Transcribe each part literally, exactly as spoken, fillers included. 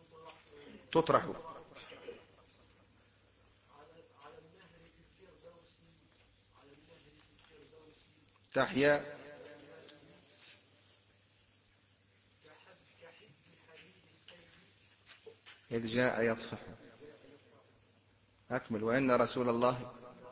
تطرح. تحيا. إذ جاء يطفح. أكمل. وإن رسول الله.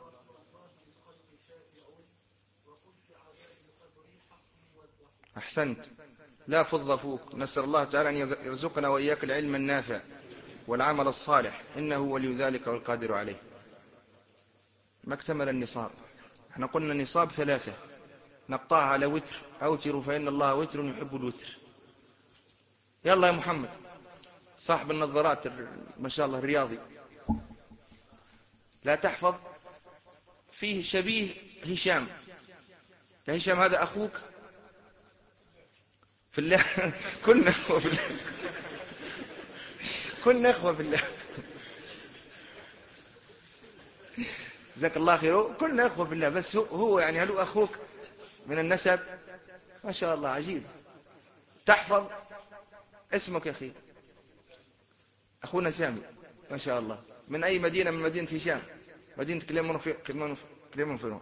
أحسنت. لا فض فوق. نسأل الله تعالى أن يرزقنا وإياك العلم النافع والعمل الصالح، إنه ولي ذلك والقادر عليه. ما اكتمل النصاب. احنا قلنا نصاب ثلاثة نقطعها على وتر. أوتر فإن الله وتر يحب الوتر. يلا يا محمد صاحب النظارات ما شاء الله الرياضي، لا تحفظ. فيه شبيه هشام. يا هشام هذا أخوك في الله. كنا أخوة في الله. كنا أخوة في الله. جزاك الله خير. كنا أخوة في الله، بس هو يعني هل أخوك من النسب؟ ما شاء الله عجيب. تحفظ اسمك يا أخي؟ أخونا سامي ما شاء الله. من أي مدينة؟ من مدينة هشام، مدينة كليمون.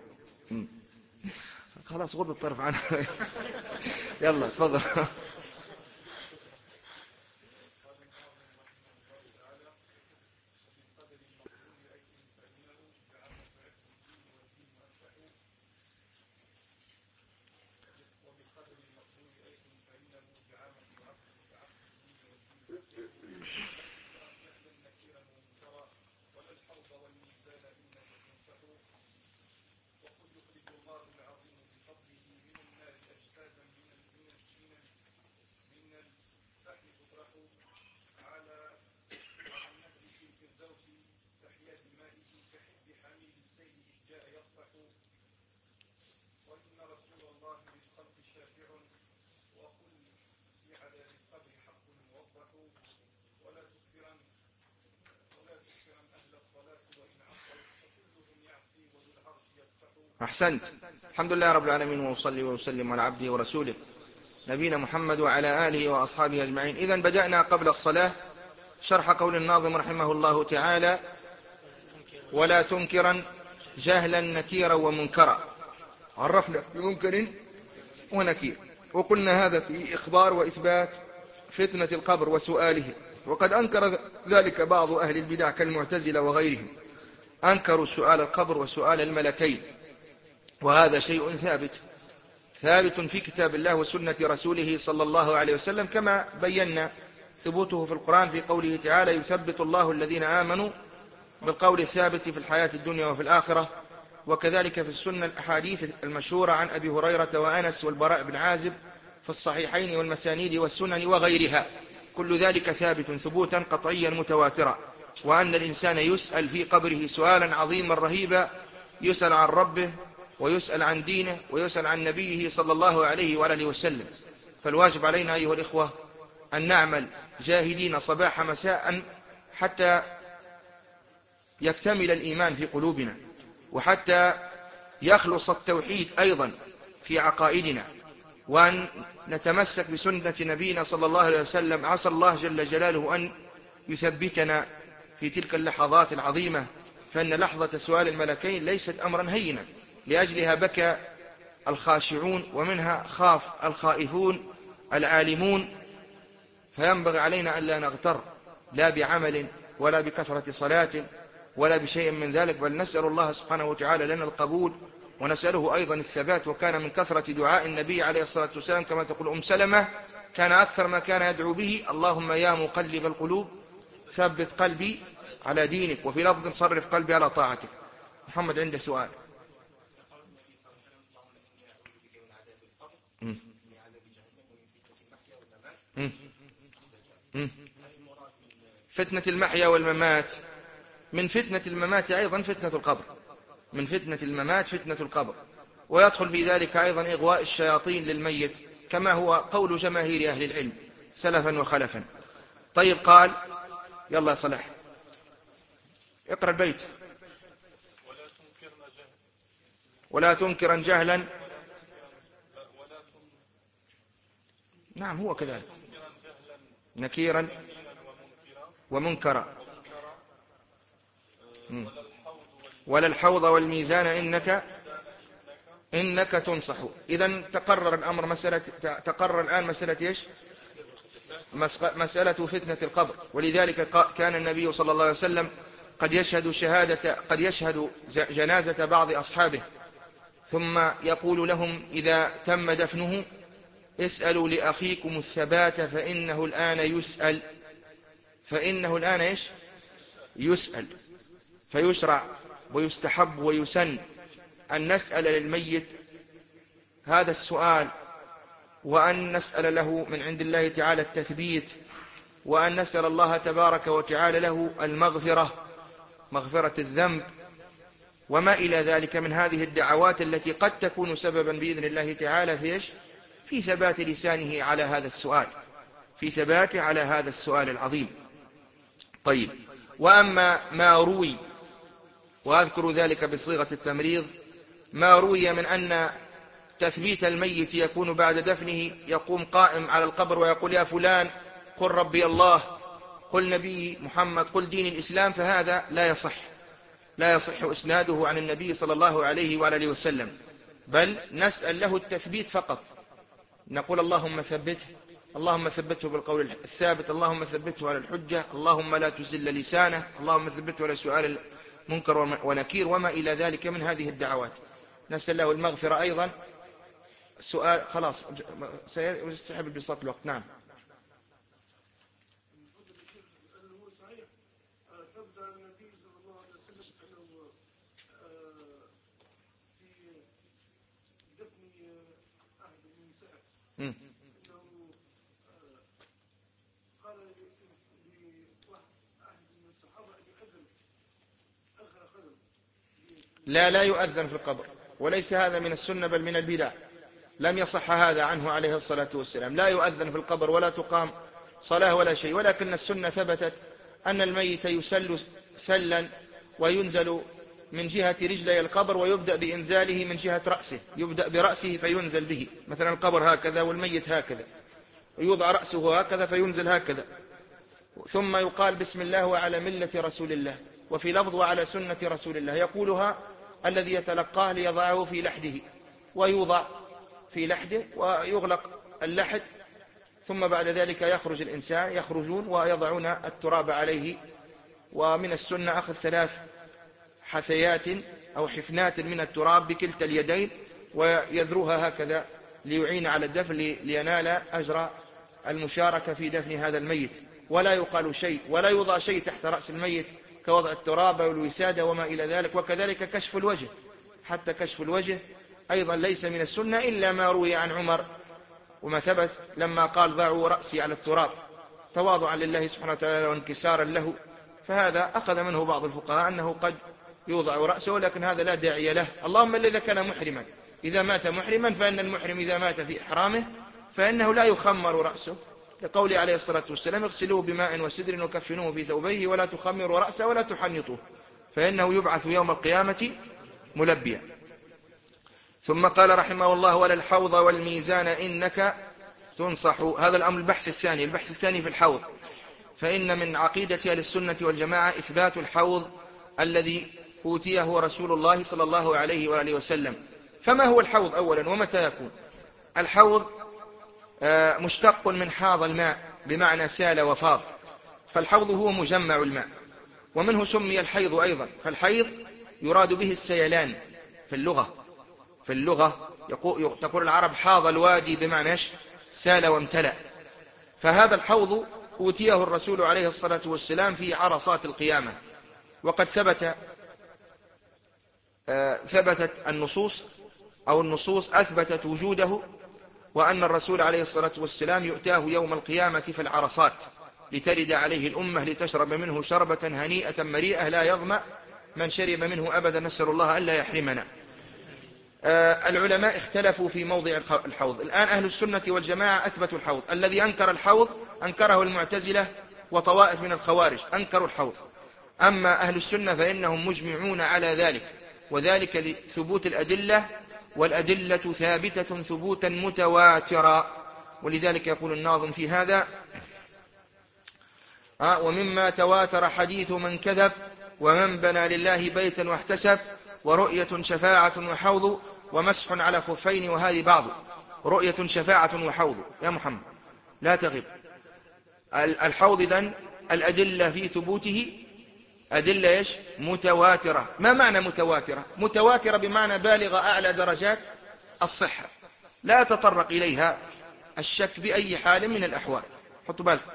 خلاص غض الطرف عنه. يلا تفضل. أحسنت. الحمد لله رب العالمين، وأصلي وأسلم على عبده ورسوله نبينا محمد وعلى آله وأصحابه أجمعين. إذن بدأنا قبل الصلاة شرح قول الناظم رحمه الله تعالى: ولا تنكرا جهلا نكيرا ومنكرا. عرفنا بمنكر ونكير، وقلنا هذا في إخبار وإثبات فتنة القبر وسؤاله. وقد أنكر ذلك بعض أهل البدع كالمعتزلة وغيرهم، أنكروا سؤال القبر وسؤال الملكين، وهذا شيء ثابت ثابت في كتاب الله وسنة رسوله صلى الله عليه وسلم، كما بينا ثبوته في القرآن في قوله تعالى: يثبت الله الذين آمنوا بالقول الثابت في الحياة الدنيا وفي الآخرة. وكذلك في السنة الأحاديث المشهورة عن أبي هريرة وأنس والبراء بن عازب في الصحيحين والمسانيد والسنن وغيرها. كل ذلك ثابت ثبوتا قطعيا متواترا. وأن الإنسان يسأل في قبره سؤالا عظيما رهيبا، يسأل عن ربه ويسأل عن دينه ويسأل عن نبيه صلى الله عليه وآله وسلم. فالواجب علينا أيها الإخوة أن نعمل جاهدين صباح مساء حتى يكتمل الإيمان في قلوبنا، وحتى يخلص التوحيد أيضا في عقائدنا، وأن نتمسك بسنة نبينا صلى الله عليه وسلم. عسى الله جل جلاله أن يثبتنا في تلك اللحظات العظيمة، فإن لحظة سؤال الملكين ليست أمرا هينا، لأجلها بكى الخاشعون ومنها خاف الخائفون العالمون. فينبغي علينا أن لا نغتر لا بعمل ولا بكثرة صلاة ولا بشيء من ذلك، بل نسأل الله سبحانه وتعالى لنا القبول، ونسأله أيضا الثبات. وكان من كثرة دعاء النبي عليه الصلاة والسلام كما تقول أم سلمة: كان أكثر ما كان يدعو به: اللهم يا مقلب القلوب ثبت قلبي على دينك، وفي لفظ صرف قلبي على طاعتك. محمد عنده سؤال. م. م. م. فتنة المحيا والممات. من فتنة الممات أيضا فتنة القبر، من فتنة الممات فتنة القبر، ويدخل في ذلك أيضا إغواء الشياطين للميت، كما هو قول جماهير أهل العلم سلفا وخلفا. طيب قال، يلا يا صلاح اقرأ البيت. ولا تنكرا جهلا. نعم هو كذلك. نكيرا ومنكرا. ولا الحوض والميزان إنك إنك تنصح. إذن تقرر الأمر مسألة تقرر الآن مسألة إيش؟ مسألة فتنة القبر. ولذلك كان النبي صلى الله عليه وسلم قد يشهد شهادة قد يشهد جنازة بعض أصحابه، ثم يقول لهم إذا تم دفنه: اسألوا لأخيكم الثبات فإنه الآن يسأل فإنه الآن إيش؟ يسأل. فيشرع ويستحب ويسن أن نسأل للميت هذا السؤال، وأن نسأل له من عند الله تعالى التثبيت، وأن نسأل الله تبارك وتعالى له المغفرة، مغفرة الذنب، وما إلى ذلك من هذه الدعوات التي قد تكون سببا بإذن الله تعالى في إيش؟ في ثبات لسانه على هذا السؤال، في ثباته على هذا السؤال العظيم. طيب، وأما ما روي، وأذكر ذلك بصيغة التمريض، ما روي من أن تثبيت الميت يكون بعد دفنه، يقوم قائم على القبر ويقول: يا فلان قل ربي الله، قل نبي محمد، قل دين الإسلام، فهذا لا يصح لا يصح إسناده عن النبي صلى الله عليه وآله وسلم، بل نسأل له التثبيت فقط. نقول: اللهم ثبته، اللهم ثبته بالقول الثابت، اللهم ثبته على الحجة، اللهم لا تزل لسانه، اللهم ثبته على سؤال المنكر ونكير، وما إلى ذلك من هذه الدعوات. نسأل له المغفرة أيضا. السؤال خلاص سيسحب بساط الوقت. نعم. مم. لا لا يؤذن في القبر، وليس هذا من السنة بل من البدع. لم يصح هذا عنه عليه الصلاة والسلام. لا يؤذن في القبر ولا تقام صلاة ولا شيء، ولكن السنة ثبتت أن الميت يسل سلا وينزل من جهة رجلي القبر، ويبدأ بإنزاله من جهة رأسه، يبدأ برأسه فينزل به، مثلا القبر هكذا والميت هكذا، ويوضع رأسه هكذا فينزل هكذا، ثم يقال: بسم الله وعلى ملة رسول الله، وفي لفظ: وعلى سنة رسول الله. يقولها الذي يتلقاه ليضعه في لحده، ويوضع في لحده ويغلق اللحد، ثم بعد ذلك يخرج الإنسان يخرجون ويضعون التراب عليه. ومن السنة أخذ ثلاث حثيات أو حفنات من التراب بكلتا اليدين، ويذروها هكذا ليعين على الدفن، لينال أجر المشاركة في دفن هذا الميت. ولا يقال شيء ولا يوضع شيء تحت رأس الميت كوضع التراب والوسادة وما إلى ذلك. وكذلك كشف الوجه، حتى كشف الوجه أيضا ليس من السنة، إلا ما روي عن عمر وما ثبت لما قال: ضعوا رأسي على التراب تواضعا لله سبحانه وتعالى وانكسارا له. فهذا أخذ منه بعض الفقهاء أنه قد يوضع رأسه، ولكن هذا لا داعي له. اللهم إذا كان محرما، إذا مات محرما، فإن المحرم إذا مات في إحرامه فإنه لا يخمر رأسه، لقوله عليه الصلاة والسلام: اغسلوه بماء وسدر وكفنوه في ثوبيه ولا تخمروا رأسه ولا تحنطوه فإنه يبعث يوم القيامة ملبيا. ثم قال رحمه الله: ولا الحوض والميزان إنك تنصح. هذا الأمر البحث الثاني البحث الثاني في الحوض. فإن من عقيدة أهل السنة والجماعة إثبات الحوض الذي أوتيه رسول الله صلى الله عليه وآله وسلم. فما هو الحوض أولا، ومتى يكون؟ الحوض مشتق من حاض الماء بمعنى سال وفاض، فالحوض هو مجمع الماء، ومنه سمي الحيض أيضا. فالحيض يراد به السيلان في اللغة في اللغة تقول العرب: حاض الوادي، بمعنى سال وامتلأ. فهذا الحوض أوتيه الرسول عليه الصلاة والسلام في عرصات القيامة، وقد ثبت ثبتت النصوص أو النصوص أثبتت وجوده، وأن الرسول عليه الصلاة والسلام يؤتاه يوم القيامة في العرصات لترد عليه الأمة لتشرب منه شربة هنيئة مريئة لا يظمأ من شرب منه أبدا، نسأل الله ألا يحرمنا. العلماء اختلفوا في موضع الحوض. الآن أهل السنة والجماعة أثبتوا الحوض. الذي أنكر الحوض أنكره المعتزلة وطوائف من الخوارج، أنكروا الحوض. أما أهل السنة فإنهم مجمعون على ذلك، وذلك لثبوت الأدلة، والأدلة ثابتة ثبوتا متواترا. ولذلك يقول الناظم في هذا: آه ومما تواتر حديث من كذب ومن بنى لله بيتا واحتسب ورؤية شفاعة وحوض ومسح على خفين وهذه بعض. رؤية شفاعة وحوض يا محمد لا تغب. الحوض إذن الأدلة في ثبوته أدلة إيش؟ متواترة. ما معنى متواترة؟ متواترة بمعنى بالغ أعلى درجات الصحة لا تطرق إليها الشك بأي حال من الأحوال. حطوا بالك.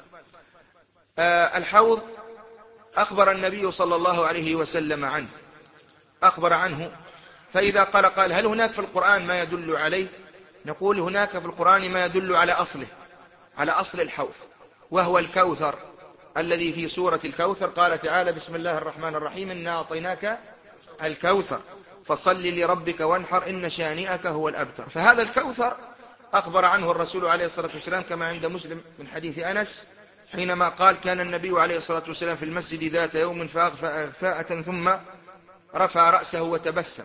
آه الحوض أخبر النبي صلى الله عليه وسلم عنه، أخبر عنه. فإذا قال قال هل هناك في القرآن ما يدل عليه؟ نقول هناك في القرآن ما يدل على أصله، على أصل الحوض، وهو الكوثر الذي في سورة الكوثر. قال تعالى بسم الله الرحمن الرحيم إنا أعطيناك الكوثر فصل لربك وانحر إن شانئك هو الأبتر. فهذا الكوثر أخبر عنه الرسول عليه الصلاة والسلام كما عند مسلم من حديث أنس حينما قال كان النبي عليه الصلاة والسلام في المسجد ذات يوم فأغفى أغفاءة ثم رفع رأسه وتبسم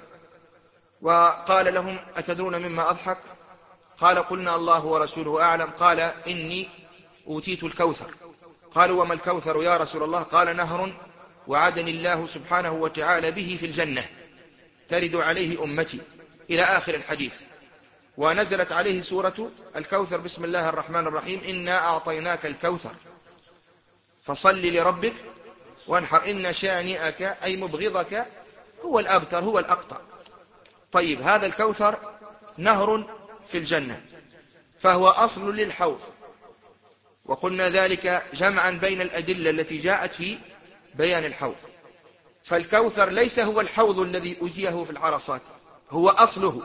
وقال لهم أتدرون مما أضحك؟ قال قلنا الله ورسوله أعلم. قال إني أوتيت الكوثر. قالوا وما الكوثر يا رسول الله؟ قال نهر وعدني الله سبحانه وتعالى به في الجنة ترد عليه أمتي إلى آخر الحديث. ونزلت عليه سورة الكوثر بسم الله الرحمن الرحيم إنا أعطيناك الكوثر فصل لربك وانحر إن شانئك أي مبغضك هو الأبتر هو الأقطع. طيب هذا الكوثر نهر في الجنة فهو أصل للحوض، وقلنا ذلك جمعا بين الأدلة التي جاءت في بيان الحوض. فالكوثر ليس هو الحوض الذي أتيه في العرصات، هو أصله،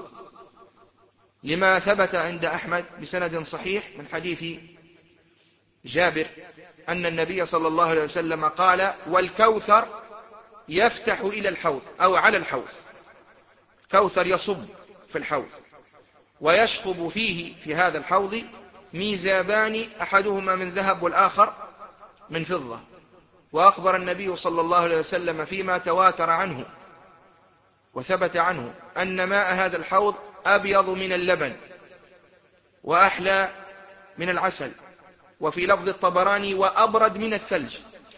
لما ثبت عند أحمد بسند صحيح من حديث جابر أن النبي صلى الله عليه وسلم قال والكوثر يفتح إلى الحوض أو على الحوض. كوثر يصب في الحوض ويشخب فيه في هذا الحوض ميزابان أحدهما من ذهب والآخر من فضة. وأخبر النبي صلى الله عليه وسلم فيما تواتر عنه وثبت عنه أن ماء هذا الحوض أبيض من اللبن وأحلى من العسل. وفي لفظ الطبراني وأبرد من الثلج.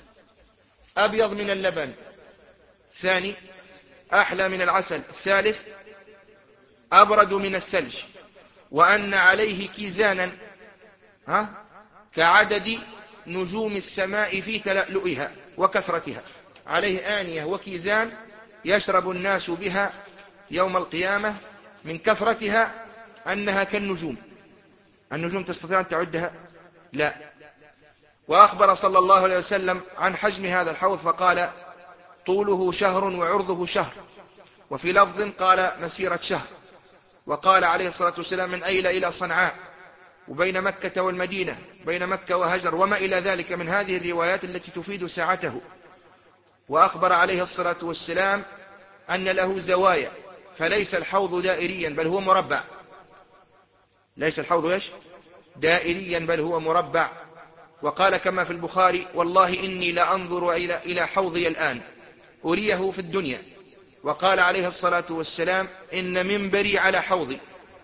أبيض من اللبن، ثاني أحلى من العسل، الثالث أبرد من الثلج. وأن عليه كيزانا ها كعدد نجوم السماء في تلألؤها وكثرتها. عليه آنية وكيزان يشرب الناس بها يوم القيامة من كثرتها أنها كالنجوم. النجوم تستطيع أن تعدها؟ لا. وأخبر صلى الله عليه وسلم عن حجم هذا الحوض فقال طوله شهر وعرضه شهر. وفي لفظ قال مسيرة شهر. وقال عليه الصلاة والسلام من أيلة إلى صنعاء وبين مكة والمدينة بين مكة وهجر وما إلى ذلك من هذه الروايات التي تفيد سعته. وأخبر عليه الصلاة والسلام أن له زوايا فليس الحوض دائريا بل هو مربع. ليس الحوض إيش؟ دائريا بل هو مربع. وقال كما في البخاري والله إني لأنظر إلى إلى حوضي الآن أريه في الدنيا. وقال عليه الصلاة والسلام إن منبري على حوضي،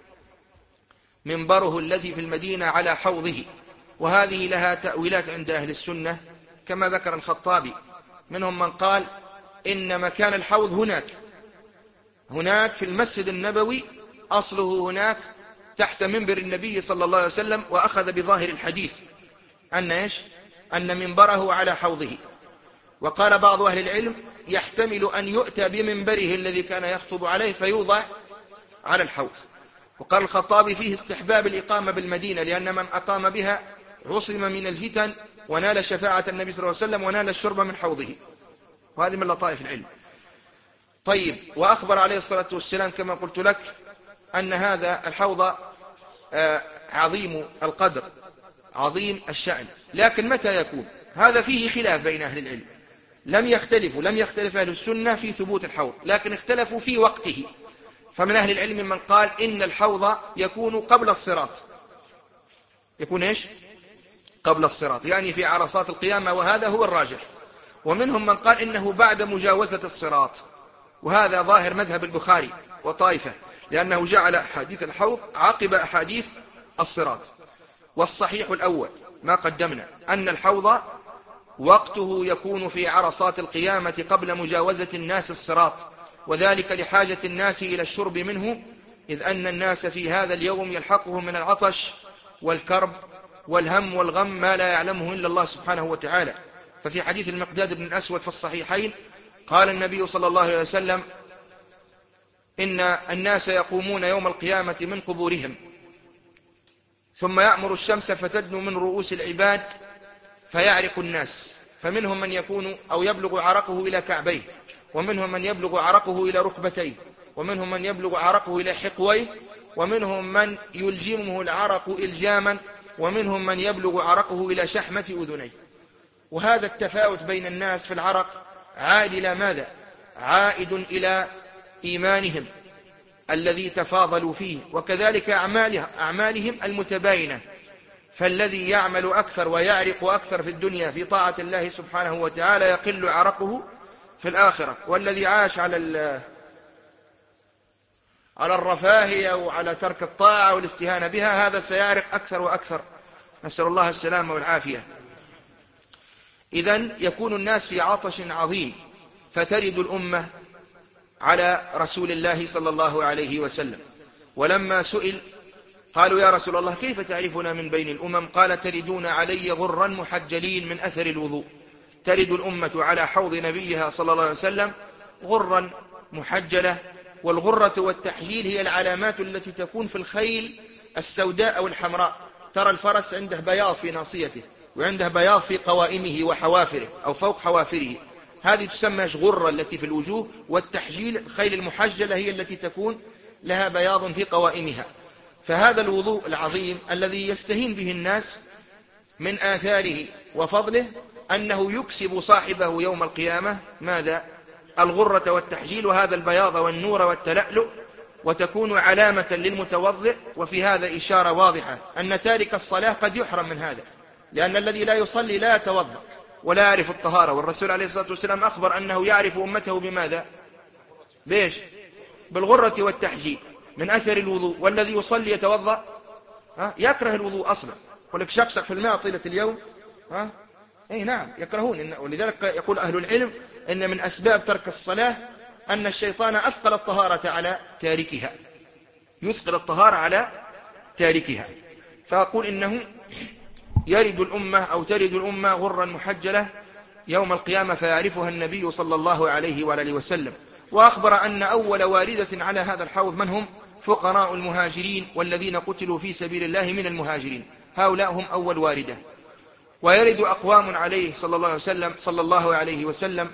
منبره الذي في المدينة على حوضه. وهذه لها تأويلات عند أهل السنة كما ذكر الخطابي. منهم من قال إن مكان الحوض هناك هناك في المسجد النبوي، أصله هناك تحت منبر النبي صلى الله عليه وسلم. وأخذ بظاهر الحديث أن إيش؟ أن منبره على حوضه. وقال بعض أهل العلم يحتمل أن يؤتى بمنبره الذي كان يخطب عليه فيوضع على الحوض. وقال الخطابي فيه استحباب الإقامة بالمدينة لأن من أقام بها عصم من الفتن ونال شفاعة النبي صلى الله عليه وسلم ونال الشرب من حوضه. وهذه من لطائف العلم. طيب وأخبر عليه الصلاة والسلام كما قلت لك أن هذا الحوض عظيم القدر عظيم الشأن. لكن متى يكون؟ هذا فيه خلاف بين أهل العلم. لم يختلفوا لم يختلف أهل السنة في ثبوت الحوض، لكن اختلفوا في وقته. فمن أهل العلم من قال إن الحوض يكون قبل الصراط. يكون إيش؟ قبل الصراط، يعني في عرصات القيامة، وهذا هو الراجح. ومنهم من قال إنه بعد مجاوزة الصراط، وهذا ظاهر مذهب البخاري وطائفة، لأنه جعل أحاديث الحوض عقب أحاديث الصراط. والصحيح الأول ما قدمنا أن الحوض وقته يكون في عرصات القيامة قبل مجاوزة الناس الصراط، وذلك لحاجة الناس إلى الشرب منه، إذ أن الناس في هذا اليوم يلحقهم من العطش والكرب والهم والغم ما لا يعلمه إلا الله سبحانه وتعالى. ففي حديث المقداد بن الأسود في الصحيحين قال النبي صلى الله عليه وسلم: إن الناس يقومون يوم القيامة من قبورهم، ثم يأمر الشمس فتدنو من رؤوس العباد فيعرق الناس، فمنهم من يكون أو يبلغ عرقه إلى كعبيه، ومنهم من يبلغ عرقه إلى ركبتيه، ومنهم من يبلغ عرقه إلى حقويه، ومنهم من يلجمه العرق إلجاما، ومنهم من يبلغ عرقه إلى شحمة أذنيه. وهذا التفاوت بين الناس في العرق عائد إلى ماذا؟ عائد إلى إيمانهم الذي تفاضلوا فيه، وكذلك أعمالهم المتباينة. فالذي يعمل أكثر ويعرق أكثر في الدنيا في طاعة الله سبحانه وتعالى يقل عرقه في الآخرة، والذي عاش على على الرفاهية وعلى ترك الطاعة والاستهانة بها هذا سيعرق أكثر وأكثر، نسأل الله السلامة والعافية. إذن يكون الناس في عطش عظيم، فترد الأمة على رسول الله صلى الله عليه وسلم. ولما سئل قالوا: يا رسول الله كيف تعرفنا من بين الأمم؟ قال: تردون علي غرا محجلين من أثر الوضوء. ترد الأمة على حوض نبيها صلى الله عليه وسلم غرا محجلة. والغرة والتحجيل هي العلامات التي تكون في الخيل السوداء أو الحمراء. ترى الفرس عنده بياض في ناصيته، وعنده بياض في قوائمه وحوافره أو فوق حوافره، هذه تسمى غرة التي في الوجوه. والتحجيل الخيل المحجلة هي التي تكون لها بياض في قوائمها. فهذا الوضوء العظيم الذي يستهين به الناس من آثاره وفضله أنه يكسب صاحبه يوم القيامة ماذا؟ الغرة والتحجيل، وهذا البياض والنور والتلألؤ، وتكون علامة للمتوضئ. وفي هذا إشارة واضحة أن تارك الصلاة قد يحرم من هذا، لأن الذي لا يصلي لا يتوضأ ولا يعرف الطهارة. والرسول عليه الصلاة والسلام أخبر أنه يعرف أمته بماذا؟ بيش؟ بالغرة والتحجيل من أثر الوضوء. والذي يصلي يتوضأ ها؟ يكره الوضوء أصلا، يقول لك شقشق في الماء طيلة اليوم ها؟ أي نعم يكرهون. ولذلك يقول أهل العلم إن من أسباب ترك الصلاة أن الشيطان أثقل الطهارة على تاركها، يثقل الطهارة على تاركها. فأقول إنه يرد الأمة أو ترد الأمة غرا محجلة يوم القيامة فيعرفها النبي صلى الله عليه وآله وسلم. وأخبر أن أول واردة على هذا الحوض من هم؟ فقراء المهاجرين والذين قتلوا في سبيل الله من المهاجرين، هؤلاء هم أول واردة. ويرد أقوام عليه صلى الله عليه وسلم صلى الله عليه وسلم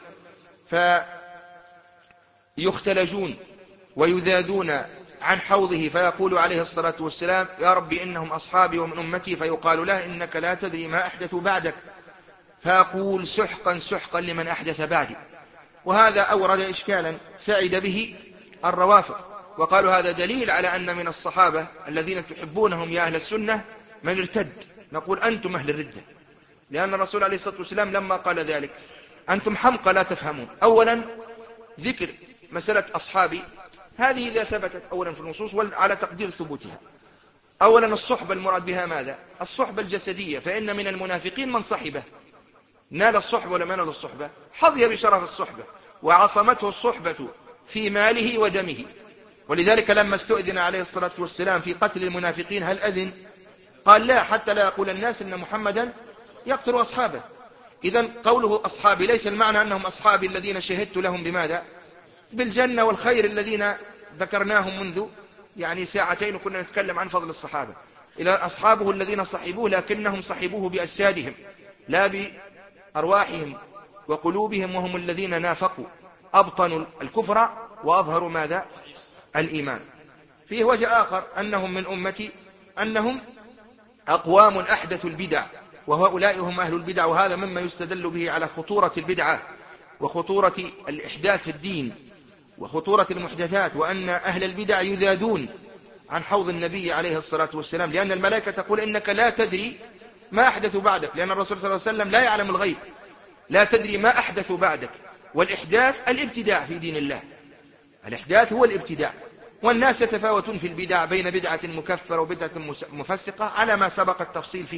فيختلجون ويذادون عن حوضه، فيقول عليه الصلاة والسلام: يا رب إنهم أصحابي ومن أمتي. فيقال له: إنك لا تدري ما أحدث بعدك. فأقول: سحقا سحقا لمن أحدث بعدي. وهذا أورد إشكالا سعد به الروافض، وقالوا هذا دليل على أن من الصحابة الذين تحبونهم يا أهل السنة من ارتد. نقول: أنتم أهل الردة، لأن الرسول عليه الصلاة والسلام لما قال ذلك: أنتم حمقى لا تفهمون. أولا ذكر مسألة أصحابي هذه إذا ثبتت أولا في النصوص وعلى تقدير ثبوتها. أولا الصحبة المراد بها ماذا؟ الصحبة الجسدية، فإن من المنافقين من صحبه نال الصحبة ولا ما نال الصحبة؟ حظي بشرف الصحبة وعصمته الصحبة في ماله ودمه. ولذلك لما استؤذن عليه الصلاة والسلام في قتل المنافقين هل أذن؟ قال: لا، حتى لا يقول الناس إن محمدا يقتل أصحابه. إذن قوله أصحابي ليس المعنى أنهم أصحابي الذين شهدت لهم بماذا؟ بالجنة والخير الذين ذكرناهم منذ يعني ساعتين وكنا نتكلم عن فضل الصحابة. إلى أصحابه الذين صحبوه لكنهم صحبوه بأجسادهم لا بأرواحهم وقلوبهم، وهم الذين نافقوا أبطنوا الكفر وأظهروا ماذا؟ الإيمان. فيه وجه آخر أنهم من أمتي أنهم أقوام أحدثوا البدع، وهؤلاء هم أهل البدع. وهذا مما يستدل به على خطورة البدعة وخطورة الإحداث في الدين وخطورة المحدثات، وأن أهل البدع يذادون عن حوض النبي عليه الصلاة والسلام، لأن الملائكة تقول: إنك لا تدري ما أحدث بعدك، لأن الرسول صلى الله عليه وسلم لا يعلم الغيب، لا تدري ما أحدث بعدك. والإحداث الابتداع في دين الله، الإحداث هو الابتداع. والناس يتفاوتون في البدع بين بدعة مكفرة وبدعة مفسقة على ما سبق التفصيل فيه،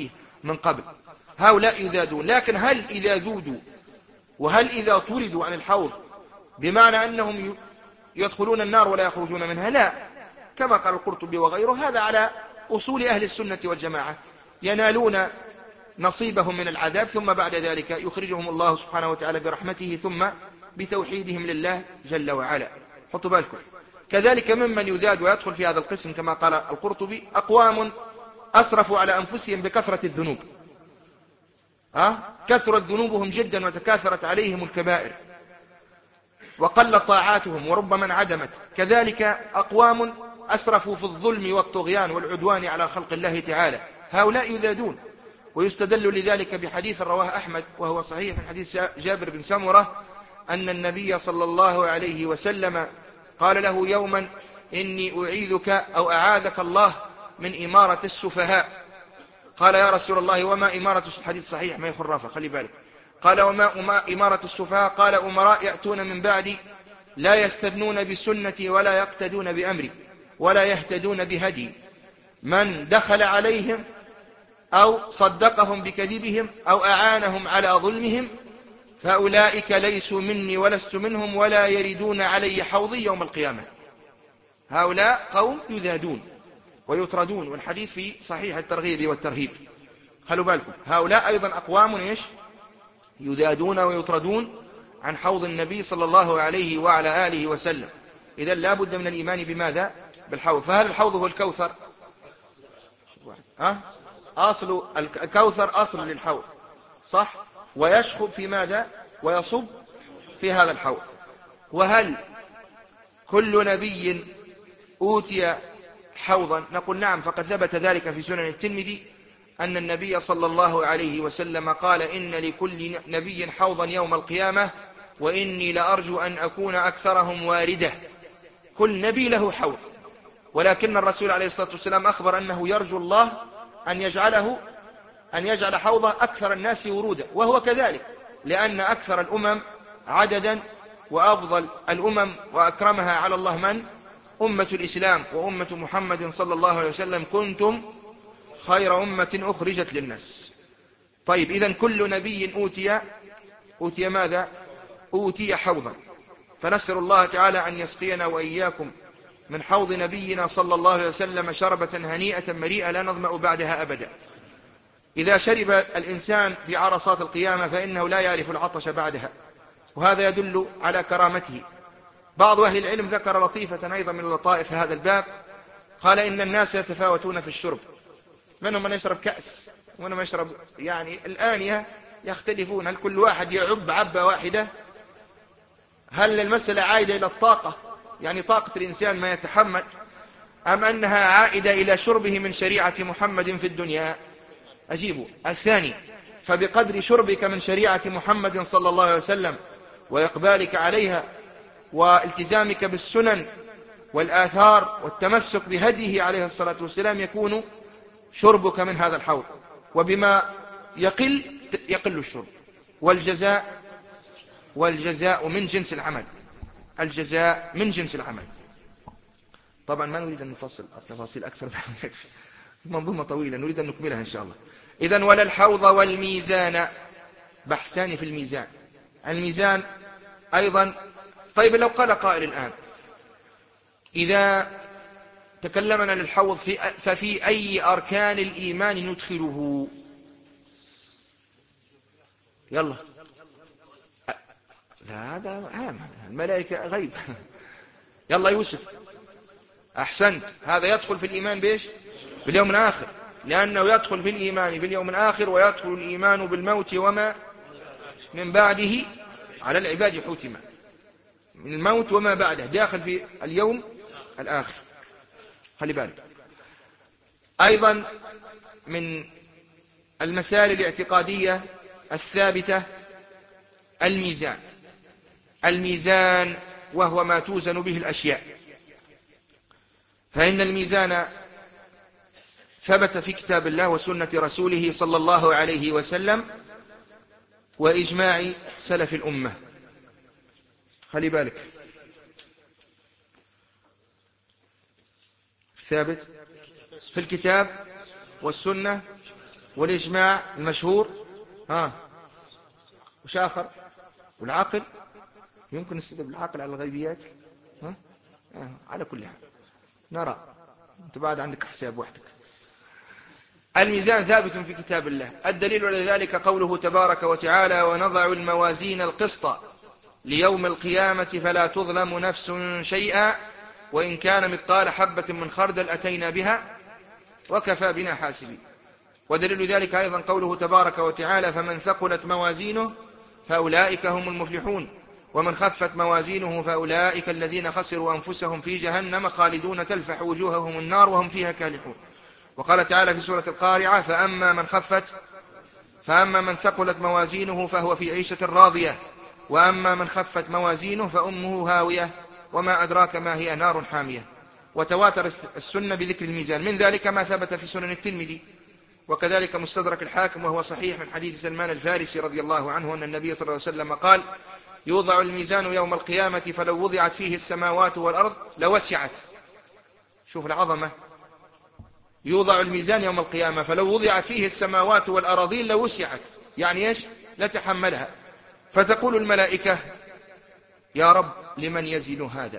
من قبل، هؤلاء يذادون. لكن هل إذا ذودوا وهل إذا طردوا عن الحوض بمعنى أنهم يدخلون النار ولا يخرجون منها؟ لا، كما قال القرطبي وغيره، هذا على أصول أهل السنة والجماعة، ينالون نصيبهم من العذاب ثم بعد ذلك يخرجهم الله سبحانه وتعالى برحمته ثم بتوحيدهم لله جل وعلا. حطوا بالكم. كذلك ممن يذاد ويدخل في هذا القسم كما قال القرطبي أقوام أسرفوا على أنفسهم بكثرة الذنوب، أه؟ كثرت ذنوبهم جدا وتكاثرت عليهم الكبائر وقل طاعاتهم وربما انعدمت. كذلك أقوام أسرفوا في الظلم والطغيان والعدوان على خلق الله تعالى، هؤلاء يذادون. ويستدل لذلك بحديث رواه أحمد وهو صحيح من حديث جابر بن سمرة أن النبي صلى الله عليه وسلم قال له يوما إني أعيذك أو أعاذك الله من إمارة السفهاء. قال يا رسول الله وما إمارة، الحديث صحيح ما يخرافة خلي بالك. قال وما إمارة السفهاء؟ قال أمراء يأتون من بعدي لا يستثنون بسنتي ولا يقتدون بأمري ولا يهتدون بهدي، من دخل عليهم أو صدقهم بكذبهم أو أعانهم على ظلمهم فأولئك ليسوا مني ولست منهم ولا يردون علي حوضي يوم القيامة. هؤلاء قوم يذادون ويطردون، والحديث في صحيح الترغيب والترهيب. خلوا بالكم، هؤلاء أيضا أقوام إيش؟ يذادون ويطردون عن حوض النبي صلى الله عليه وعلى آله وسلم. إذن لا بد من الإيمان بماذا؟ بالحوض. فهل الحوض هو الكوثر؟ أه؟ أصل الكوثر أصل للحوض صح، ويشخب في ماذا؟ ويصب في هذا الحوض. وهل كل نبي أوتي حوضا؟ نقول نعم، فقد ثبت ذلك في سنن الترمذي أن النبي صلى الله عليه وسلم قال إن لكل نبي حوضا يوم القيامة وإني لأرجو أن أكون أكثرهم واردة. كل نبي له حوض، ولكن الرسول عليه الصلاة والسلام أخبر أنه يرجو الله أن يجعله أن يجعل حوضه أكثر الناس ورودا، وهو كذلك، لأن أكثر الأمم عددا وأفضل الأمم وأكرمها على الله من؟ أمة الإسلام وأمة محمد صلى الله عليه وسلم كنتم خير أمة أخرجت للناس. طيب إذن كل نبي أوتي أوتي ماذا؟ أوتي حوضا. فنسأل الله تعالى أن يسقينا وإياكم من حوض نبينا صلى الله عليه وسلم شربة هنيئة مريئة لا نظمأ بعدها أبدا. إذا شرب الإنسان في عرصات القيامة فإنه لا يعرف العطش بعدها، وهذا يدل على كرامته. بعض أهل العلم ذكر لطيفة أيضا من لطائف هذا الباب، قال إن الناس يتفاوتون في الشرب، منهم من يشرب كأس ومنهم يشرب يعني الآنية، يختلفون، هل كل واحد يعب عبة واحدة؟ هل المسألة عائدة إلى الطاقة، يعني طاقة الإنسان ما يتحمل، أم أنها عائدة إلى شربه من شريعة محمد في الدنيا؟ أجيبوا. الثاني، فبقدر شربك من شريعة محمد صلى الله عليه وسلم وإقبالك عليها والتزامك بالسنن والآثار والتمسك بهديه عليه الصلاة والسلام يكون شربك من هذا الحوض، وبما يقل يقل الشرب. والجزاء والجزاء من جنس العمل، الجزاء من جنس العمل. طبعا ما نريد أن نفصل التفاصيل أكثر، منظومة طويلة نريد أن نكملها إن شاء الله. إذن ولا الحوض والميزان، بحثان في الميزان. الميزان أيضا. طيب لو قال قائل الآن إذا تكلمنا للحوض في ففي أي أركان الإيمان ندخله؟ يلا، لا هذا عام، الملائكة غيب. يلا يوسف، أحسنت، هذا يدخل في الإيمان بإيش؟ باليوم الآخر، لأنه يدخل في الإيمان باليوم الآخر ويدخل الإيمان بالموت وما من بعده على العباد حتما، من الموت وما بعده داخل في اليوم الآخر. خلي بالك. أيضا من المسائل الاعتقادية الثابتة الميزان. الميزان وهو ما توزن به الأشياء، فإن الميزان ثبت في كتاب الله وسنة رسوله صلى الله عليه وسلم وإجماع سلف الأمة. خلي بالك، ثابت في الكتاب والسنة والإجماع المشهور، ها وش آخر؟ والعقل، يمكن نستدل بالعقل على الغيبيات، ها؟ آه. على كل حال نرى، أنت بعد عندك حساب وحدك. الميزان ثابت في كتاب الله. الدليل على ذلك قوله تبارك وتعالى: ونضع الموازين القسط ليوم القيامة فلا تظلم نفس شيئا وإن كان مثقال حبة من خردل أتينا بها وكفى بنا حاسبين. ودليل ذلك أيضا قوله تبارك وتعالى: فمن ثقلت موازينه فأولئك هم المفلحون ومن خفت موازينه فأولئك الذين خسروا أنفسهم في جهنم خالدون تلفح وجوههم النار وهم فيها كالحون. وقال تعالى في سورة القارعة: فأما من خفت فأما من ثقلت موازينه فهو في عيشة راضية وأما من خفت موازينه فأمه هاوية وما أدراك ما هي، نار حامية. وتواتر السنة بذكر الميزان، من ذلك ما ثبت في سنن الترمذي وكذلك مستدرك الحاكم وهو صحيح من حديث سلمان الفارسي رضي الله عنه أن النبي صلى الله عليه وسلم قال: يوضع الميزان يوم القيامة فلو وضعت فيه السماوات والأرض لوسعت. شوف العظمة، يوضع الميزان يوم القيامة فلو وضعت فيه السماوات والأراضين لوسعت، يعني إيش؟ لتحملها. فتقول الملائكة: يا رب لمن يزن هذا؟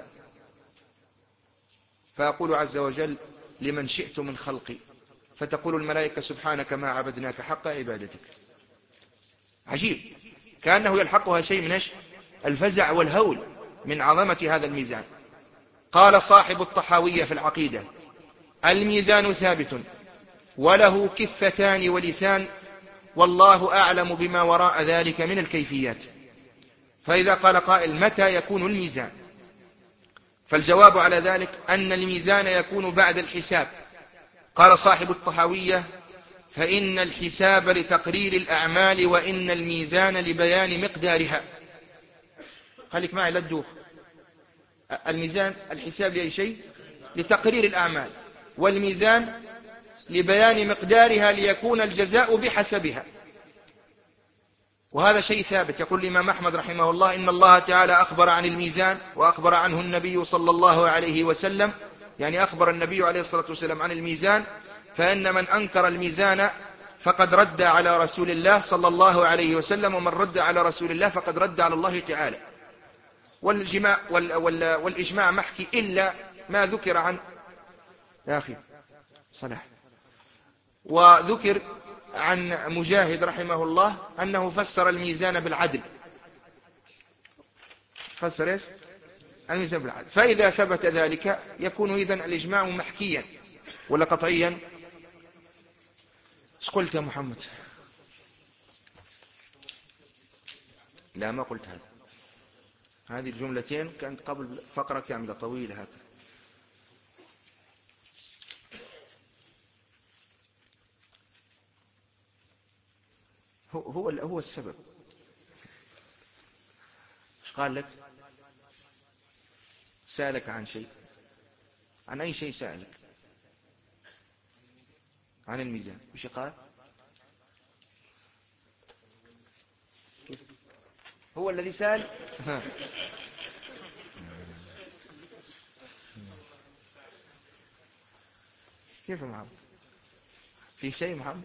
فيقول عز وجل: لمن شئت من خلقي. فتقول الملائكة: سبحانك ما عبدناك حق عبادتك. عجيب، كأنه يلحقها شيء من الفزع والهول من عظمة هذا الميزان. قال صاحب الطحاوية في العقيدة: الميزان ثابت وله كفتان ولسان والله أعلم بما وراء ذلك من الكيفيات. فإذا قال قائل: متى يكون الميزان؟ فالجواب على ذلك أن الميزان يكون بعد الحساب. قال صاحب الطحاوية: فإن الحساب لتقرير الأعمال وإن الميزان لبيان مقدارها. خليك معي لا تدوخ. الميزان الحساب لأي شيء؟ لتقرير الأعمال، والميزان لبيان مقدارها ليكون الجزاء بحسبها. وهذا شيء ثابت. يقول الإمام أحمد رحمه الله: إن الله تعالى أخبر عن الميزان وأخبر عنه النبي صلى الله عليه وسلم، يعني أخبر النبي عليه الصلاة والسلام عن الميزان، فإن من أنكر الميزان فقد رد على رسول الله صلى الله عليه وسلم، ومن رد على رسول الله فقد رد على الله تعالى. والجماع وال وال والإجماع محكي إلا ما ذكر عن يا أخي صلاح، وذكر عن مجاهد رحمه الله أنه فسر الميزان بالعدل. فسر إيش؟ الميزان بالعدل. فإذا ثبت ذلك يكون إذن الإجماع محكيا ولا قطعيا؟ ايش قلت يا محمد؟ لا ما قلت هذا. هذه الجملتين كانت قبل فقرة كاملة طويلة هكذا. هو هو هو السبب. ايش قال لك؟ سألك عن شيء. عن أي شيء سألك؟ عن الميزان. وش قال؟ كيف؟ هو الذي سأل. كيف محمد؟ في شيء محمد؟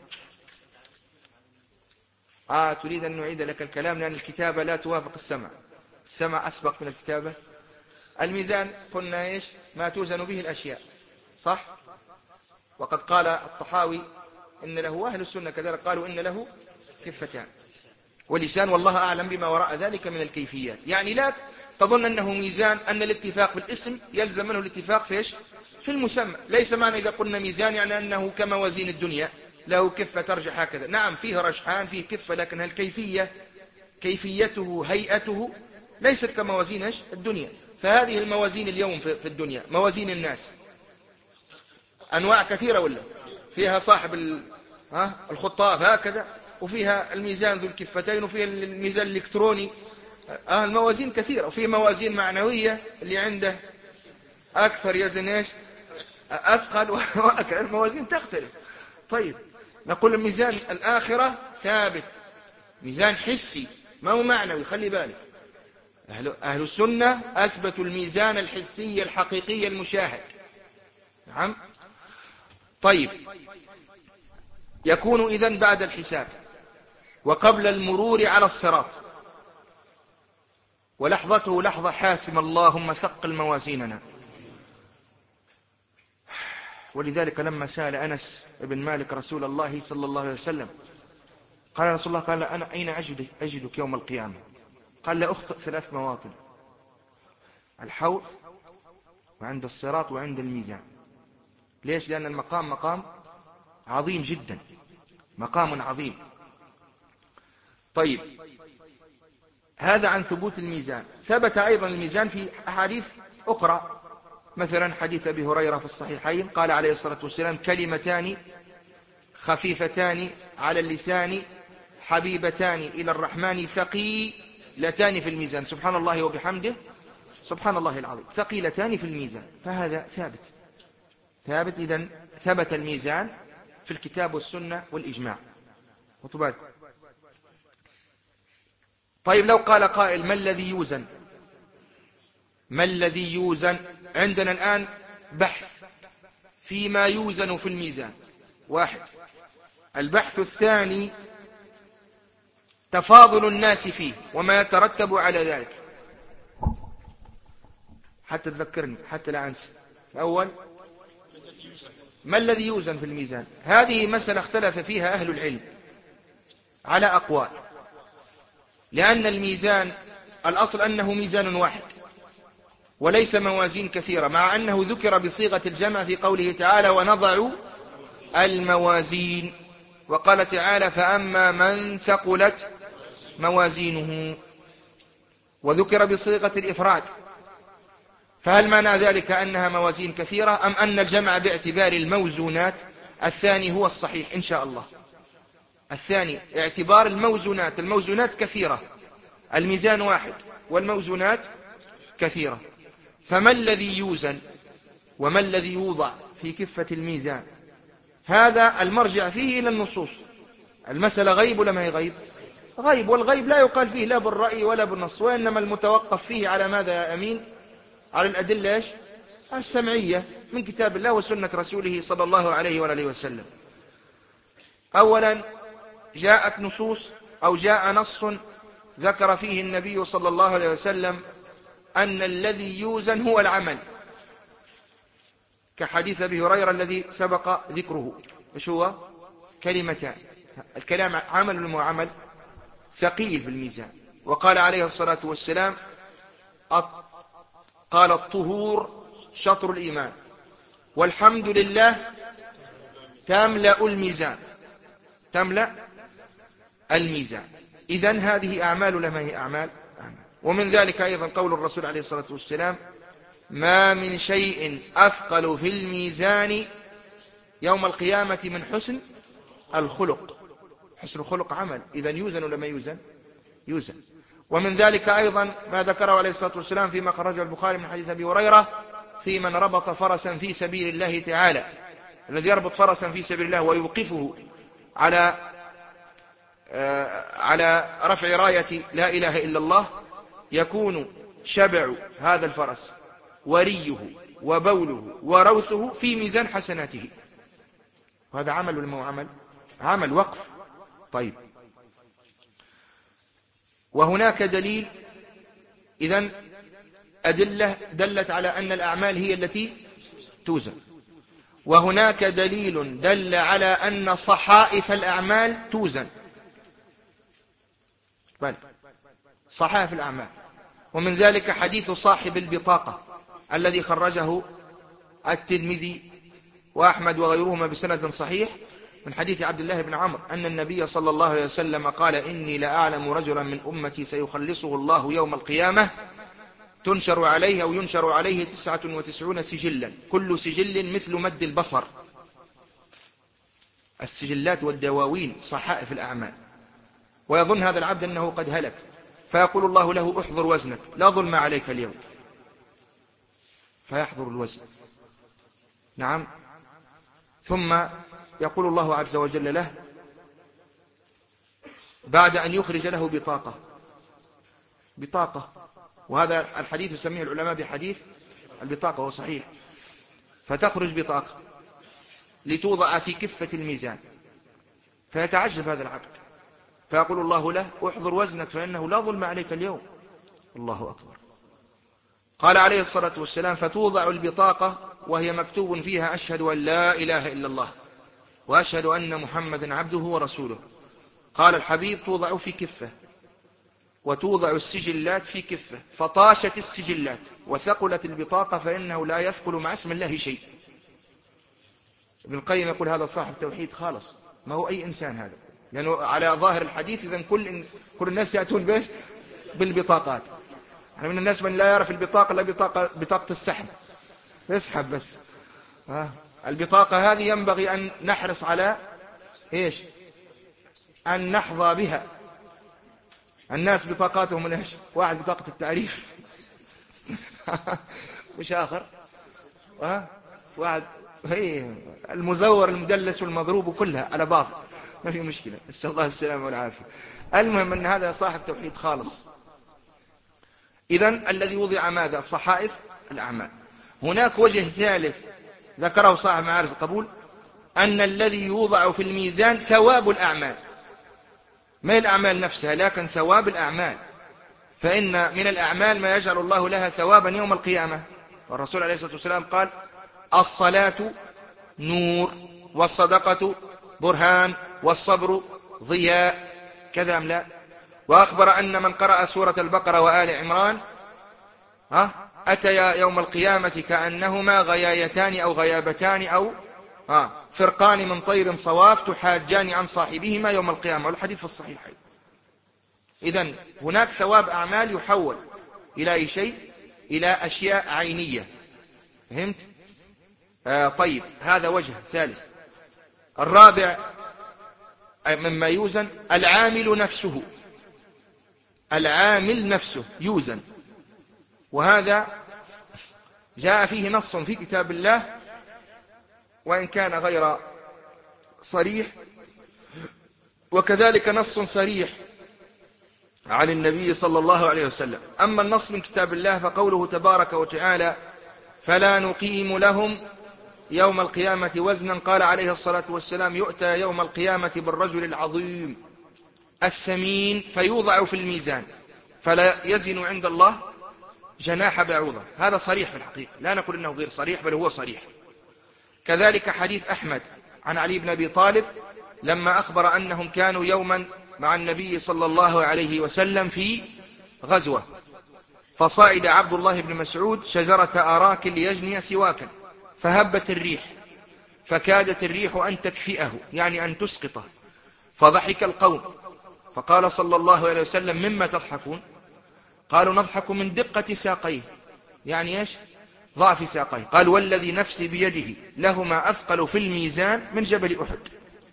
آه تريد أن نعيد لك الكلام لأن الكتابة لا توافق السمع. السمع أسبق من الكتابة. الميزان قلنا إيش؟ ما توزن به الأشياء، صح؟ وقد قال الطحاوي إن له، أهل السنة كذلك قالوا إن له كفتان ولسان، والله أعلم بما وراء ذلك من الكيفيات. يعني لا تظن أنه ميزان أن الاتفاق بالاسم يلزم منه الاتفاق في إيش؟ في المسمى. ليس معنى إذا قلنا ميزان يعني أنه كموازين الدنيا له كفة ترجح هكذا. نعم فيه رجحان، فيه كفة، لكن الكيفية كيفيته هيئته ليست كموازين إيش؟ الدنيا. فهذه الموازين اليوم في الدنيا موازين الناس أنواع كثيرة، ولا فيها صاحب الخطاف هكذا، وفيها الميزان ذو الكفتين، وفيها الميزان الإلكتروني. آه الموازين كثيرة، وفي موازين معنوية اللي عنده أكثر يزن إيش؟ أثقل، وهكذا الموازين تختلف. طيب نقول الميزان الآخرة ثابت، ميزان حسي ما هو معنوي. خلي بالك، أهل, أهل السنة أثبتوا الميزان الحسي الحقيقي المشاهد. نعم. طيب يكون إذن بعد الحساب وقبل المرور على الصراط، ولحظته لحظة حاسمة، اللهم ثقل موازيننا. ولذلك لما سأل أنس بن مالك رسول الله صلى الله عليه وسلم قال رسول الله، قال أنا أين أجد أجدك يوم القيامة؟ قال لا أخطئ ثلاث مواطن: الحوض وعند الصراط وعند الميزان. ليش؟ لأن المقام مقام عظيم جدا، مقام عظيم. طيب، هذا عن ثبوت الميزان. ثبت أيضا الميزان في أحاديث أخرى، مثلا حديث أبي هريرة في الصحيحين قال عليه الصلاة والسلام: كلمتان خفيفتان على اللسان حبيبتان إلى الرحمن ثقيلتان في الميزان، سبحان الله وبحمده سبحان الله العظيم، ثقيلتان في الميزان. فهذا ثابت ثابت إذن ثبت الميزان في الكتاب والسنة والإجماع. وطبعا طيب، لو قال قائل: ما الذي يوزن؟ ما الذي يوزن؟ عندنا الآن بحث فيما يوزن في الميزان، واحد. البحث الثاني تفاضل الناس فيه وما يترتب على ذلك. حتى تذكرني، حتى لا أنسى. الأول: ما الذي يوزن في الميزان؟ هذه مسألة اختلف فيها أهل العلم على أقوال، لأن الميزان الأصل أنه ميزان واحد وليس موازين كثيرة، مع أنه ذكر بصيغة الجمع في قوله تعالى: ونضع الموازين. وقال تعالى: فأما من ثقلت موازينه، وذكر بصيغة الإفراد. فهل معنى ذلك أنها موازين كثيرة، أم أن الجمع باعتبار الموزونات؟ الثاني هو الصحيح إن شاء الله، الثاني اعتبار الموزونات. الموزونات كثيرة، الميزان واحد والموزونات كثيرة. فما الذي يوزن وما الذي يوضع في كفة الميزان؟ هذا المرجع فيه إلى النصوص. المسألة غيب ولا ما هي غيب؟ غيب، والغيب لا يقال فيه لا بالرأي ولا بالنص، وإنما المتوقف فيه على ماذا يا أمين؟ على الأدلة إيش؟ السمعية من كتاب الله وسنة رسوله صلى الله عليه وآله وسلم. أولا، جاءت نصوص أو جاء نص ذكر فيه النبي صلى الله عليه وسلم أن الذي يوزن هو العمل، كحديث أبي هريرة الذي سبق ذكره. إيش هو؟ كلمتان. الكلام عمل المعمل ثقيل في الميزان. وقال عليه الصلاة والسلام: قال الطهور شطر الإيمان، والحمد لله تملأ الميزان. تملأ الميزان. إذن هذه أعمال لما هي أعمال. ومن ذلك أيضا قول الرسول عليه الصلاة والسلام: ما من شيء أثقل في الميزان يوم القيامة من حسن الخلق. حسن الخلق عمل، إذن يوزن لما يوزن يوزن. ومن ذلك أيضا ما ذكره عليه الصلاة والسلام فيما خرجه البخاري من حديث أبي هريرة في من ربط فرسا في سبيل الله تعالى. الذي يربط فرسا في سبيل الله ويوقفه على على رفع راية لا إله إلا الله، يكون شبع هذا الفرس وريه وبوله وروثه في ميزان حسناته. وهذا عمل ولا مو عمل؟ عمل وقف. طيب، وهناك دليل، إذن أدلة دلت على أن الأعمال هي التي توزن. وهناك دليل دل على أن صحائف الأعمال توزن. بل صحائف الأعمال. ومن ذلك حديث صاحب البطاقة الذي خرجه الترمذي وأحمد وغيرهما بسند صحيح من حديث عبد الله بن عمرو أن النبي صلى الله عليه وسلم قال: إني لأعلم رجلا من أمتي سيخلصه الله يوم القيامة تنشر عليه أو ينشر عليه تسعة وتسعون سجلا، كل سجل مثل مد البصر. السجلات والدواوين صحائف الأعمال. ويظن هذا العبد أنه قد هلك، فيقول الله له: احضر وزنك، لا ظلم عليك اليوم. فيحضر الوزن. نعم. ثم يقول الله عز وجل له بعد أن يخرج له بطاقة بطاقة وهذا الحديث يسميه العلماء بحديث البطاقة، وهو صحيح. فتخرج بطاقة لتوضع في كفة الميزان، فيتعجب هذا العبد، فيقول الله له احضر وزنك فإنه لا ظلم عليك اليوم. الله أكبر. قال عليه الصلاة والسلام فتوضع البطاقة وهي مكتوب فيها أشهد أن لا إله إلا الله وأشهد أن محمدا عبده ورسوله. قال الحبيب توضع في كفة وتوضع السجلات في كفة، فطاشت السجلات وثقلت البطاقة فإنه لا يثقل مع اسم الله شيء. ابن القيم يقول هذا صاحب توحيد خالص، ما هو أي إنسان هذا، لأنه يعني على ظاهر الحديث إذن كل, كل الناس يأتون بيش بالبطاقات. يعني من الناس من لا يعرف البطاقة لا بطاقة, بطاقة السحب، يسحب بس. ها. البطاقة هذه ينبغي أن نحرص على إيش؟ أن نحظى بها. الناس بطاقاتهم من إيش؟ واحد بطاقة التعريف مش آخر، واحد هي المزور المدلس والمضروب كلها على بعض، ما في مشكلة، نسأل الله السلامة والعافية. المهم أن هذا صاحب توحيد خالص. إذن الذي وضع ماذا؟ صحائف الأعمال. هناك وجه ثالث ذكره صاحب معارف القبول، أن الذي يوضع في الميزان ثواب الأعمال، ما الأعمال نفسها لكن ثواب الأعمال، فإن من الأعمال ما يجعل الله لها ثوابا يوم القيامة. والرسول عليه الصلاة والسلام قال الصلاة نور والصدقة برهان والصبر ضياء، كذا أم لا؟ وأخبر أن من قرأ سورة البقرة وآل عمران ها أتيا يوم القيامة كأنهما غيايتان أو غيابتان أو ها فرقان من طير صواف تحاجان عن صاحبهما يوم القيامة، والحديث في الصحيحين. إذن هناك ثواب أعمال يحول إلى أي شيء؟ إلى أشياء عينية. فهمت؟ آه طيب، هذا وجه ثالث. الرابع مما يوزن العامل نفسه، العامل نفسه يوزن، وهذا جاء فيه نص في كتاب الله وإن كان غير صريح، وكذلك نص صريح عن النبي صلى الله عليه وسلم. أما النص من كتاب الله فقوله تبارك وتعالى فلا نقيم لهم يوم القيامة وزنا. قال عليه الصلاة والسلام يؤتى يوم القيامة بالرجل العظيم السمين فيوضع في الميزان فلا يزن عند الله جناح بعوضة. هذا صريح في الحقيقة، لا نقول إنه غير صريح بل هو صريح. كذلك حديث أحمد عن علي بن أبي طالب لما أخبر أنهم كانوا يوما مع النبي صلى الله عليه وسلم في غزوة، فصعد عبد الله بن مسعود شجرة أراك ليجني سواكا فهبت الريح فكادت الريح أن تكفئه، يعني أن تسقطه، فضحك القوم فقال صلى الله عليه وسلم مما تضحكون؟ قالوا نضحك من دقة ساقيه، يعني إيش؟ ضعف ساقيه. قال والذي نفسي بيده لهما أثقل في الميزان من جبل أحد.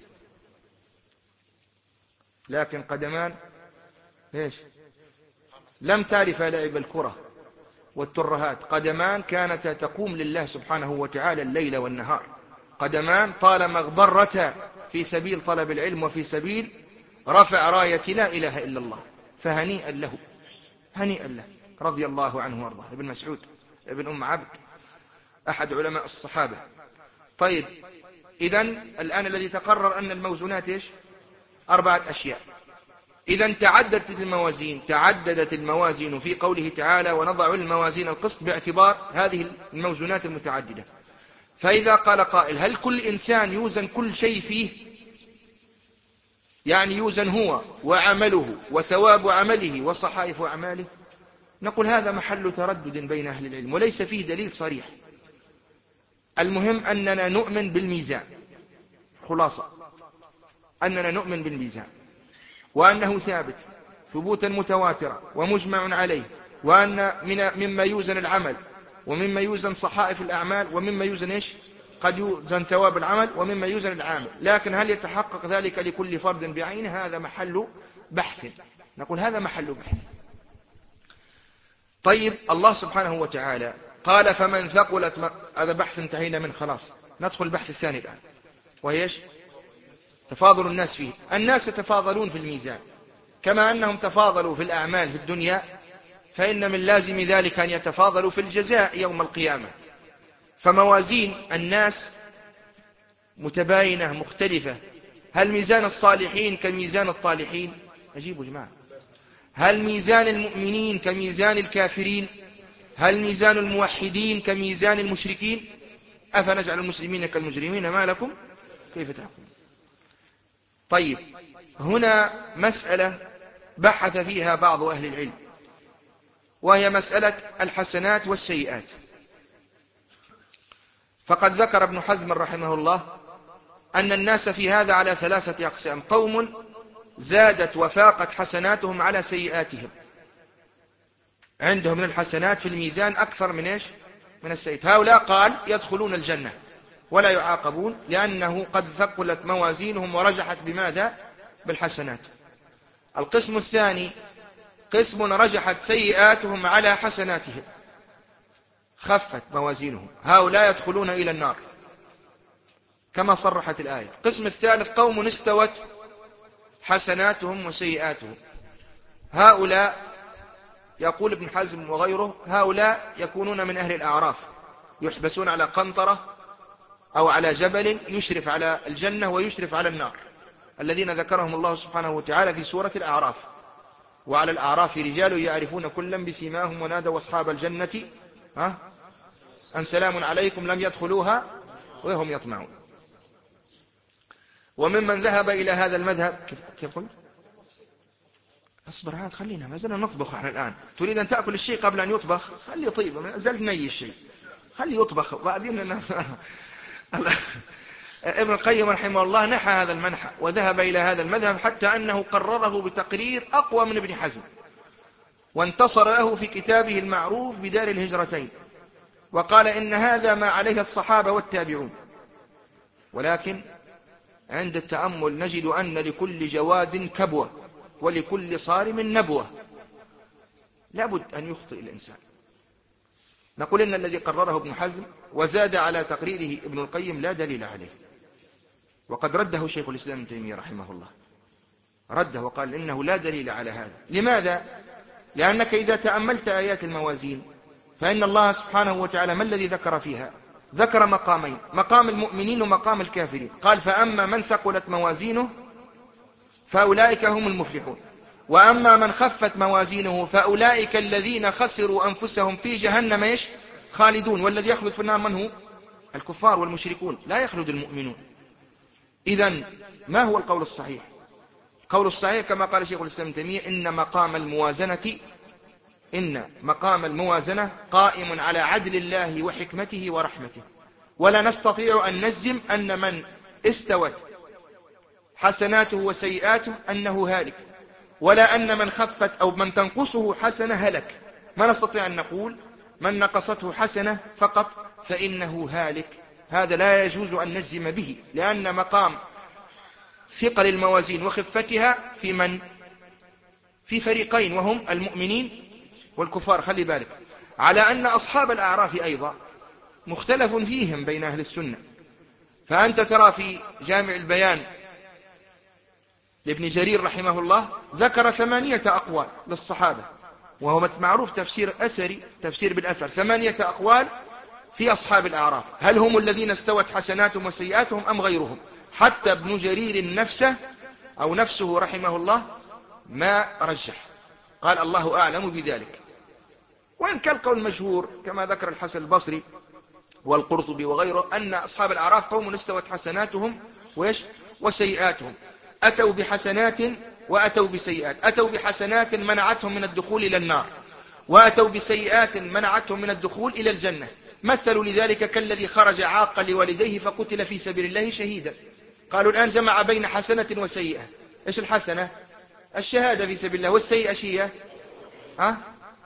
لكن قدمان إيش؟ لم تعرف لعب الكرة والترهات، قدمان كانتا تقوم لله سبحانه وتعالى الليل والنهار، قدمان طالما اغبرتا في سبيل طلب العلم وفي سبيل رفع راية لا إله إلا الله، فهنيئا له، هنيئا له رضي الله عنه وارضاه. ابن مسعود ابن أم عبد أحد علماء الصحابة. طيب، إذن الآن الذي تقرر أن الموزونات إيش؟ أربعة أشياء. إذن تعددت الموازين، تعددت الموازين في قوله تعالى ونضع الموازين القسط باعتبار هذه الموزونات المتعددة. فإذا قال قائل هل كل إنسان يوزن كل شيء فيه؟ يعني يوزن هو وعمله وثواب عمله وصحائف أعماله؟ نقول هذا محل تردد بين أهل العلم وليس فيه دليل صريح. المهم أننا نؤمن بالميزان، خلاصة أننا نؤمن بالميزان وأنه ثابت ثبوتا متواترا ومجمع عليه، وأن من مما يوزن العمل ومما يوزن صحائف الأعمال ومما يوزن إيش؟ قد يوزن ثواب العمل ومما يوزن العامل، لكن هل يتحقق ذلك لكل فرد بعينه؟ هذا محل بحث، نقول هذا محل بحث. طيب، الله سبحانه وتعالى قال فمن ثقلت م... هذا بحث انتهينا من خلاص، ندخل البحث الثاني الآن وهي إيش؟ تفاضل الناس فيه. الناس يتفاضلون في الميزان كما أنهم تفاضلوا في الأعمال في الدنيا، فإن من لازم ذلك أن يتفاضلوا في الجزاء يوم القيامة. فموازين الناس متباينة مختلفة، هل ميزان الصالحين كميزان الطالحين؟ أجيبوا جماعة. هل ميزان المؤمنين كميزان الكافرين؟ هل ميزان الموحدين كميزان المشركين؟ أفنجعل المسلمين كالمجرمين ما لكم كيف تحكمون؟ طيب، هنا مسألة بحث فيها بعض أهل العلم، وهي مسألة الحسنات والسيئات. فقد ذكر ابن حزم رحمه الله أن الناس في هذا على ثلاثة أقسام: قوم زادت وفاقت حسناتهم على سيئاتهم، عندهم من الحسنات في الميزان أكثر من إيش؟ من السيئات. هؤلاء قال يدخلون الجنة ولا يعاقبون، لأنه قد ثقلت موازينهم ورجحت بماذا؟ بالحسنات. القسم الثاني قسم رجحت سيئاتهم على حسناتهم، خفت موازينهم، هؤلاء يدخلون إلى النار كما صرحت الآية. القسم الثالث قوم استوت حسناتهم وسيئاتهم، هؤلاء يقول ابن حزم وغيره هؤلاء يكونون من أهل الأعراف، يحبسون على قنطرة أو على جبل يشرف على الجنة ويشرف على النار، الذين ذكرهم الله سبحانه وتعالى في سورة الأعراف: وعلى الأعراف رجال يعرفون كلا بسيماهم ونادوا أصحاب الجنة ها أن سلام عليكم لم يدخلوها وهم يطمعون. وممن ذهب إلى هذا المذهب كيف قلت؟ اصبر عاد، خلينا ما زلنا نطبخ احنا الآن. تريد أن تأكل الشيء قبل أن يطبخ؟ خليه طيب، ما زلت ني الشيء، خليه يطبخ بعدين. ابن القيم رحمه الله نحى هذا المنحى وذهب إلى هذا المذهب، حتى أنه قرره بتقرير أقوى من ابن حزم، وانتصر له في كتابه المعروف بدار الهجرتين، وقال إن هذا ما عليه الصحابة والتابعون. ولكن عند التأمل نجد أن لكل جواد كبوة ولكل صارم نبوة، لابد أن يخطئ الإنسان. نقول إن الذي قرره ابن حزم وزاد على تقريره ابن القيم لا دليل عليه، وقد رده شيخ الإسلام ابن تيمية رحمه الله، رده وقال إنه لا دليل على هذا. لماذا؟ لأنك إذا تأملت آيات الموازين فإن الله سبحانه وتعالى ما الذي ذكر فيها؟ ذكر مقامين: مقام المؤمنين ومقام الكافرين. قال: فأما من ثقلت موازينه فأولئك هم المفلحون، وأما من خفت موازينه فأولئك الذين خسروا أنفسهم في جهنم إيش؟ خالدون. والذي يخلد في النار من هو؟ الكفار والمشركون، لا يخلد المؤمنون. إذن ما هو القول الصحيح؟ القول الصحيح كما قال شيخ الإسلام ابن تيمية: إن مقام الموازنة إن مقام الموازنة قائم على عدل الله وحكمته ورحمته، ولا نستطيع أن نجزم أن من استوت حسناته وسيئاته أنه هالك، ولا أن من خفت أو من تنقصه حسنة هلك. ما نستطيع أن نقول من نقصته حسنة فقط فإنه هالك، هذا لا يجوز أن نجزم به، لأن مقام ثقل الموازين وخفتها في من؟ في فريقين، وهم المؤمنين والكفار. خلي بالك على أن أصحاب الأعراف أيضا مختلف فيهم بين أهل السنة. فأنت ترى في جامع البيان لابن جرير رحمه الله ذكر ثمانية أقوال للصحابة، وهو معروف تفسير أثري، تفسير بالأثر، ثمانية أقوال في أصحاب الأعراف، هل هم الذين استوت حسناتهم وسيئاتهم أم غيرهم؟ حتى ابن جرير نفسه أو نفسه رحمه الله ما رجح، قال الله أعلم بذلك. وإن كان القول المشهور كما ذكر الحسن البصري والقرطبي وغيره أن أصحاب الأعراف قوم استوت حسناتهم وإيش؟ وسيئاتهم، أتوا بحسنات وأتوا بسيئات، أتوا بحسنات منعتهم من الدخول إلى النار، وأتوا بسيئات منعتهم من الدخول إلى الجنة. مثلوا لذلك كالذي خرج عاقا لوالديه فقتل في سبيل الله شهيدا. قالوا الآن جمع بين حسنة وسيئة. إيش الحسنة؟ الشهادة في سبيل الله، والسيئة شيئة ها؟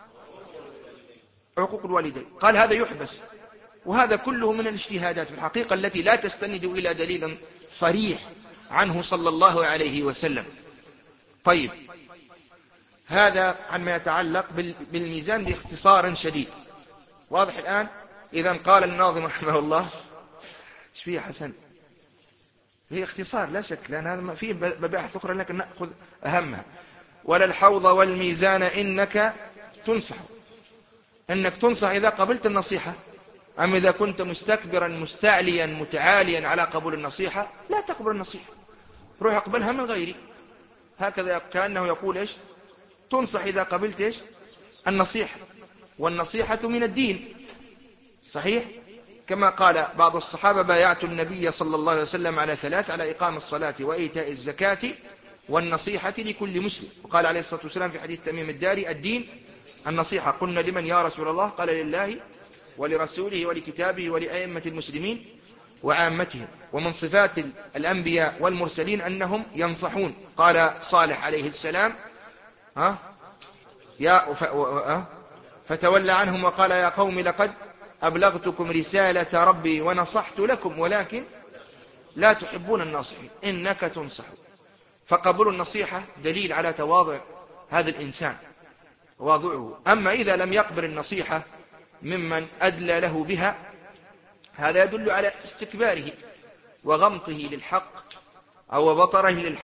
عقوق الوالدين. قال هذا يحبس. وهذا كله من الاجتهادات في الحقيقة التي لا تستند إلى دليل صريح عنه صلى الله عليه وسلم. طيب، هذا عما يتعلق بالميزان باختصار شديد، واضح الآن؟ إذن قال الناظم رحمه الله ايش فيه حسن؟ هي اختصار لا شك، لأن هذا فيه مباحث أخرى لكن نأخذ أهمها. ولا الحوض والميزان إنك تنصح، إنك تنصح إذا قبلت النصيحة. أما إذا كنت مستكبرا مستعليا متعاليا على قبول النصيحة لا تقبل النصيحة. روح اقبلها من غيري. هكذا كأنه يقول إيش؟ تنصح إذا قبلت إيش؟ النصيحة، والنصيحة من الدين. صحيح؟ كما قال بعض الصحابة: بايعت النبي صلى الله عليه وسلم على ثلاث: على إقام الصلاة وإيتاء الزكاة والنصيحة لكل مسلم. وقال عليه الصلاة والسلام في حديث تميم الداري: الدين النصيحة. قلنا: لمن يا رسول الله؟ قال: لله ولرسوله ولكتابه ولأئمة المسلمين وعامتهم. ومن صفات الأنبياء والمرسلين أنهم ينصحون. قال صالح عليه السلام: ها يا ف... و... فتولى عنهم وقال: يا قوم لقد أبلغتكم رسالة ربي ونصحت لكم ولكن لا تحبون الناصحين. إنك تنصح. فقبول النصيحة دليل على تواضع هذا الإنسان، تواضعه. أما إذا لم يقبل النصيحة ممن أدلى له بها، هذا يدل على استكباره وغمطه للحق أو بطره للحق.